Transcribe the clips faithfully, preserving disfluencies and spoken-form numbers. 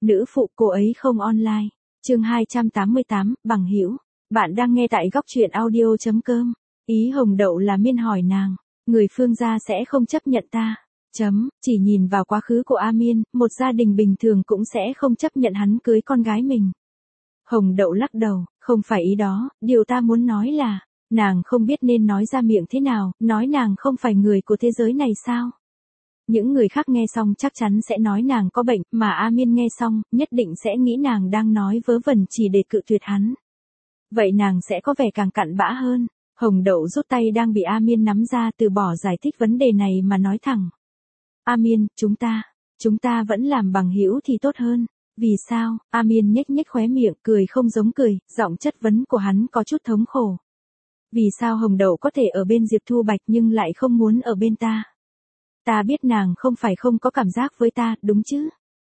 Nữ phụ cô ấy không online. Chương hai trăm tám mươi tám, bằng hữu. Bạn đang nghe tại góc truyện audio chấm com. Ý Hồng Đậu là Miên hỏi nàng, người Phương gia sẽ không chấp nhận ta. Chấm, chỉ nhìn vào quá khứ của A Miên, một gia đình bình thường cũng sẽ không chấp nhận hắn cưới con gái mình. Hồng Đậu lắc đầu, không phải ý đó, điều ta muốn nói là, nàng không biết nên nói ra miệng thế nào, nói nàng không phải người của thế giới này sao? Những người khác nghe xong chắc chắn sẽ nói nàng có bệnh, mà A Miên nghe xong, nhất định sẽ nghĩ nàng đang nói vớ vẩn chỉ để cự tuyệt hắn. Vậy nàng sẽ có vẻ càng cặn bã hơn. Hồng Đậu rút tay đang bị A Miên nắm ra, từ bỏ giải thích vấn đề này mà nói thẳng. A Miên, chúng ta, chúng ta vẫn làm bằng hữu thì tốt hơn. Vì sao? A Miên nhếch nhếch khóe miệng, cười không giống cười, giọng chất vấn của hắn có chút thống khổ. Vì sao Hồng Đậu có thể ở bên Diệp Thu Bạch nhưng lại không muốn ở bên ta? Ta biết nàng không phải không có cảm giác với ta, đúng chứ?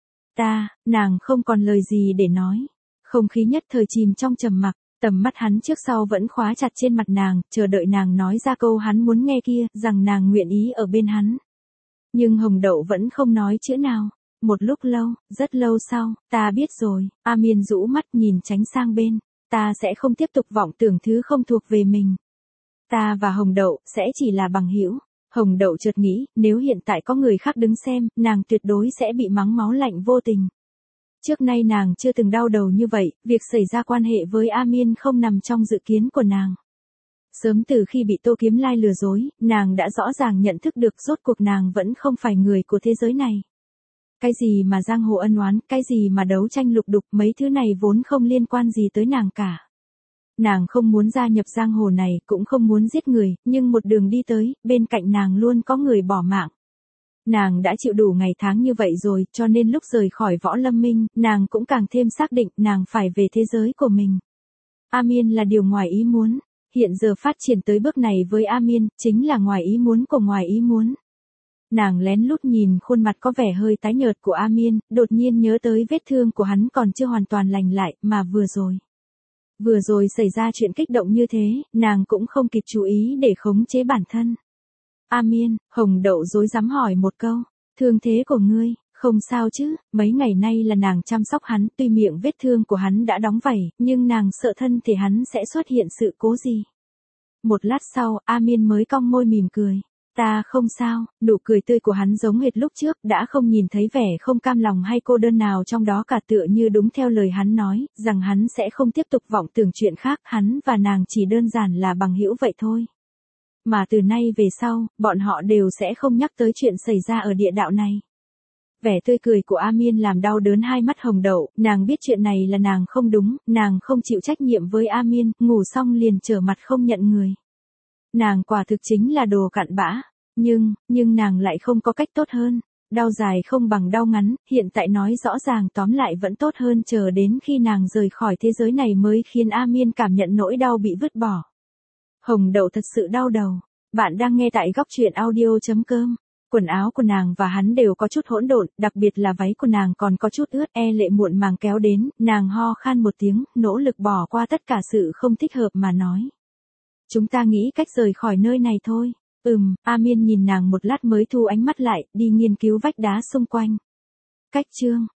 Ta, nàng không còn lời gì để nói. Không khí nhất thời chìm trong trầm mặc, tầm mắt hắn trước sau vẫn khóa chặt trên mặt nàng, chờ đợi nàng nói ra câu hắn muốn nghe kia, rằng nàng nguyện ý ở bên hắn. Nhưng Hồng Đậu vẫn không nói chữ nào. Một lúc lâu, rất lâu sau, ta biết rồi. A Miên rũ mắt nhìn tránh sang bên. Ta sẽ không tiếp tục vọng tưởng thứ không thuộc về mình. Ta và Hồng Đậu sẽ chỉ là bằng hữu. Hồng Đậu chợt nghĩ, nếu hiện tại có người khác đứng xem, nàng tuyệt đối sẽ bị mắng máu lạnh vô tình. Trước nay nàng chưa từng đau đầu như vậy, việc xảy ra quan hệ với A Miên không nằm trong dự kiến của nàng. Sớm từ khi bị Tô Kiếm Lai lừa dối, nàng đã rõ ràng nhận thức được rốt cuộc nàng vẫn không phải người của thế giới này. Cái gì mà giang hồ ân oán, cái gì mà đấu tranh lục đục, mấy thứ này vốn không liên quan gì tới nàng cả. Nàng không muốn gia nhập giang hồ này, cũng không muốn giết người, nhưng một đường đi tới, bên cạnh nàng luôn có người bỏ mạng. Nàng đã chịu đủ ngày tháng như vậy rồi, cho nên lúc rời khỏi Võ Lâm Minh, nàng cũng càng thêm xác định nàng phải về thế giới của mình. A Miên là điều ngoài ý muốn. Hiện giờ phát triển tới bước này với A Miên, chính là ngoài ý muốn của ngoài ý muốn. Nàng lén lút nhìn khuôn mặt có vẻ hơi tái nhợt của A Miên, đột nhiên nhớ tới vết thương của hắn còn chưa hoàn toàn lành lại, mà vừa rồi. Vừa rồi xảy ra chuyện kích động như thế, nàng cũng không kịp chú ý để khống chế bản thân. A Miên, Hồng Đậu rối rắm hỏi một câu, thương thế của ngươi, không sao chứ? Mấy ngày nay là nàng chăm sóc hắn, tuy miệng vết thương của hắn đã đóng vảy, nhưng nàng sợ thân thể hắn sẽ xuất hiện sự cố gì. Một lát sau, A Miên mới cong môi mỉm cười. Ta không sao. Nụ cười tươi của hắn giống hệt lúc trước, đã không nhìn thấy vẻ không cam lòng hay cô đơn nào trong đó cả, tựa như đúng theo lời hắn nói, rằng hắn sẽ không tiếp tục vọng tưởng chuyện khác, hắn và nàng chỉ đơn giản là bằng hữu vậy thôi. Mà từ nay về sau, bọn họ đều sẽ không nhắc tới chuyện xảy ra ở địa đạo này. Vẻ tươi cười của A Miên làm đau đớn hai mắt Hồng Đậu, nàng biết chuyện này là nàng không đúng, nàng không chịu trách nhiệm với A Miên, ngủ xong liền trở mặt không nhận người. Nàng quả thực chính là đồ cặn bã, nhưng, nhưng nàng lại không có cách tốt hơn. Đau dài không bằng đau ngắn, hiện tại nói rõ ràng tóm lại vẫn tốt hơn chờ đến khi nàng rời khỏi thế giới này mới khiến A Miên cảm nhận nỗi đau bị vứt bỏ. Hồng Đậu thật sự đau đầu. Bạn đang nghe tại góc truyện audio chấm com. Quần áo của nàng và hắn đều có chút hỗn độn, đặc biệt là váy của nàng còn có chút ướt, e lệ muộn màng kéo đến, nàng ho khan một tiếng, nỗ lực bỏ qua tất cả sự không thích hợp mà nói. Chúng ta nghĩ cách rời khỏi nơi này thôi. Ừm, A Miên nhìn nàng một lát mới thu ánh mắt lại, đi nghiên cứu vách đá xung quanh. Cách chương,